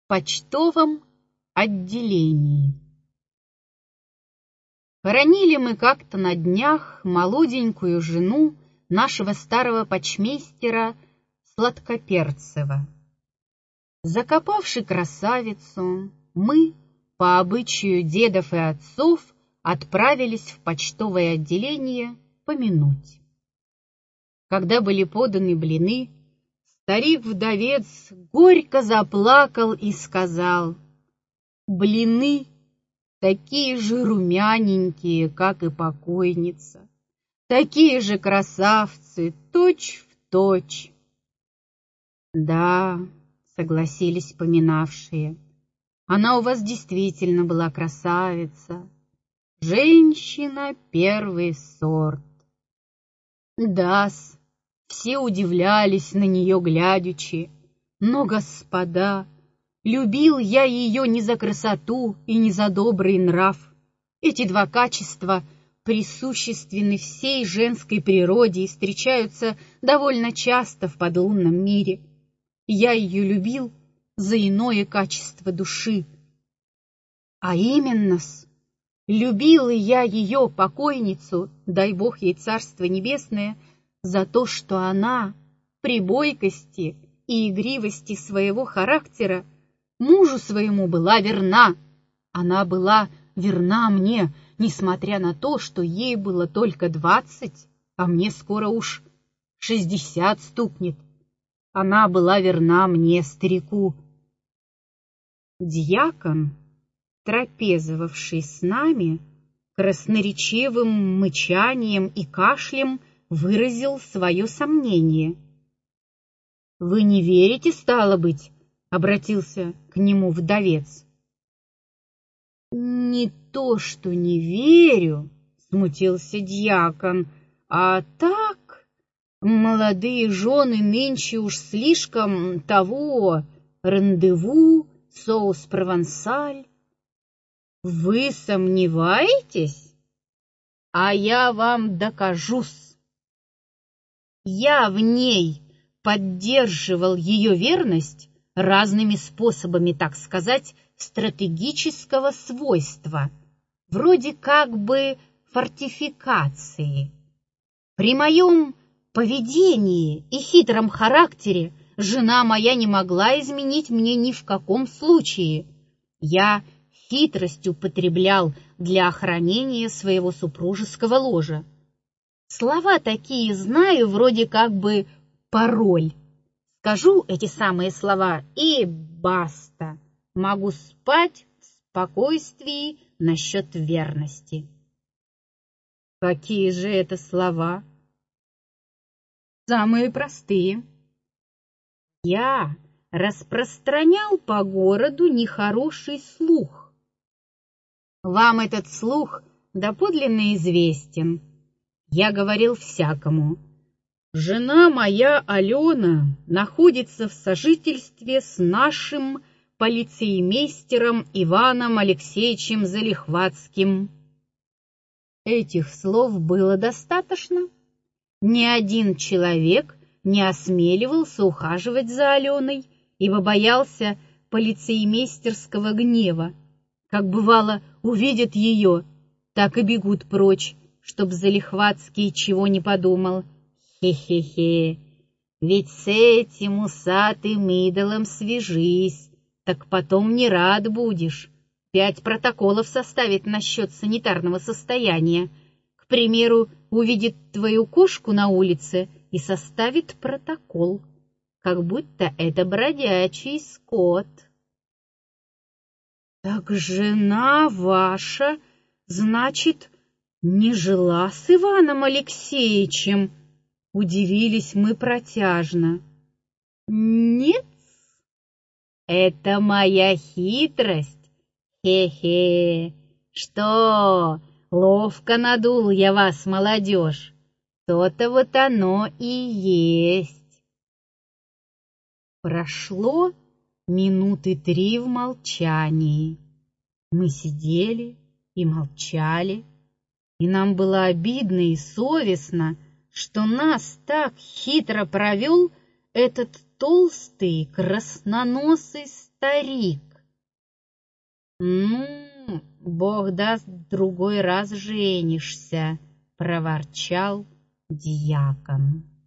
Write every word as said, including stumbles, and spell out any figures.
почтовом отделении. Хоронили мы как-то на днях молоденькую жену нашего старого почмейстера Сладкоперцева. Закопавши красавицу, мы, по обычаю дедов и отцов, отправились в почтовое отделение помянуть. Когда были поданы блины, старик-вдовец горько заплакал и сказал: «Блины такие же румяненькие, как и покойница, такие же красавцы, точь в точь». «Да», — согласились поминавшие, — «она у вас действительно была красавица, женщина первый сорт». Да-с, все удивлялись на нее глядячи, но, господа, любил я ее не за красоту и не за добрый нрав. Эти два качества присущественны всей женской природе и встречаются довольно часто в подлунном мире. Я ее любил за иное качество души. А именно-с, любил я ее, покойницу, дай Бог ей царство небесное, за то, что она при бойкости и игривости своего характера мужу своему была верна. Она была верна мне, несмотря на то, что ей было только двадцать, а мне скоро уж шестьдесят стукнет. Она была верна мне, старику. Дьякон, трапезовавший с нами, красноречивым мычанием и кашлем выразил свое сомнение. «Вы не верите, стало быть?» — обратился к нему вдовец. «Не то, что не верю», — смутился дьякон, — «а так, молодые жены нынче уж слишком того, рандеву, соус провансаль». «Вы сомневаетесь? А я вам докажусь. Я в ней поддерживал ее верность разными способами, так сказать, стратегического свойства, вроде как бы фортификации. При моем поведении и хитром характере жена моя не могла изменить мне ни в каком случае. Я хитрость употреблял для охранения своего супружеского ложа. Слова такие знаю, вроде как бы пароль. Скажу эти самые слова, и баста. Могу спать в спокойствии насчет верности». «Какие же это слова?» «Самые простые. Я распространял по городу нехороший слух. Вам этот слух доподлинно известен. Я говорил всякому: жена моя Алена находится в сожительстве с нашим полицеймейстером Иваном Алексеевичем Залихватским». Этих слов было достаточно. Ни один человек не осмеливался ухаживать за Аленой, ибо боялся полицеймейстерского гнева. Как бывало, увидят ее, так и бегут прочь, чтоб Залихватский чего не подумал. Хе-хе-хе, ведь с этим усатым идолом свяжись, так потом не рад будешь. Пять протоколов составит насчет санитарного состояния. К примеру, увидит твою кошку на улице и составит протокол, как будто это бродячий скот. «Так жена ваша, значит, не жила с Иваном Алексеевичем?» — удивились мы протяжно. «Нет, это моя хитрость. Хе-хе, что, ловко надул я вас, молодежь? То-то вот оно и есть». Прошло минуты три в молчании. Мы сидели и молчали, и нам было обидно и совестно, что нас так хитро провел этот толстый красноносый старик. «Ну, Бог даст, другой раз женишься», — проворчал дьякон.